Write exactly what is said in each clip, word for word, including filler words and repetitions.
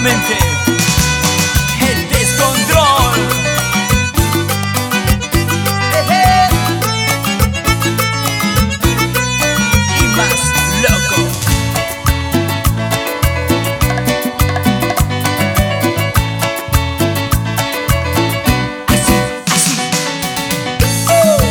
nuevamente el descontrol. Eje. Y más loco. Así, así. Uh.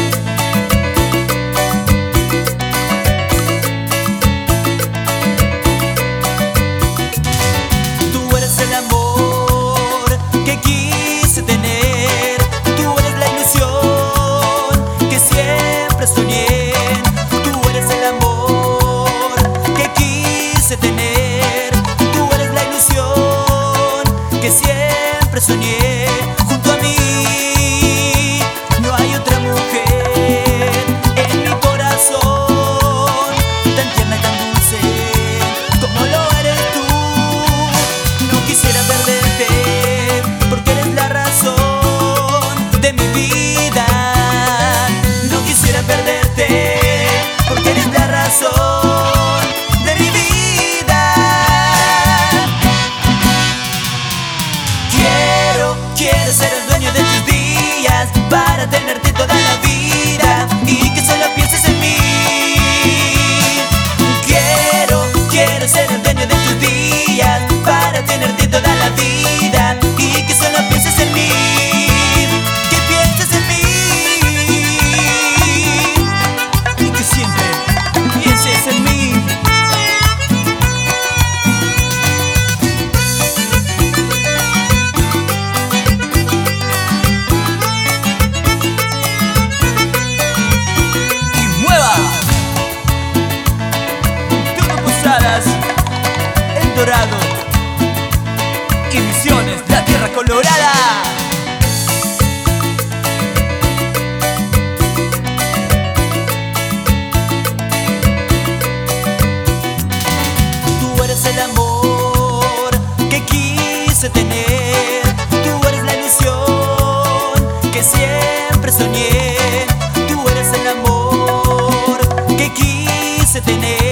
Tú eres el amor que quise tener, tú eres la ilusión que siempre soñé, tú eres el amor que quise tener, tú eres la ilusión que siempre soñé. Junto a mí no hay otra mujer en mi corazón tan tierna y tan dulce como lo eres tú. No quisiera perderte porque eres la razón de mi vida. No quisiera perderte porque eres la razón de mi vida. Quiero, quiero ser el dueño de tus días para tenerte toda la vida y que solo pienses en mí. Quiero, quiero ser el dueño de tus días para tenerte toda la vida y que solo pienses en mí, que pienses en mí y que siempre pienses en mí. Y mueva Bruno Posadas, El Dorado y Misiones, la Tierra Colorada. Tú eres el amor que quise tener, tú eres la ilusión que siempre soñé, tú eres el amor que quise tener.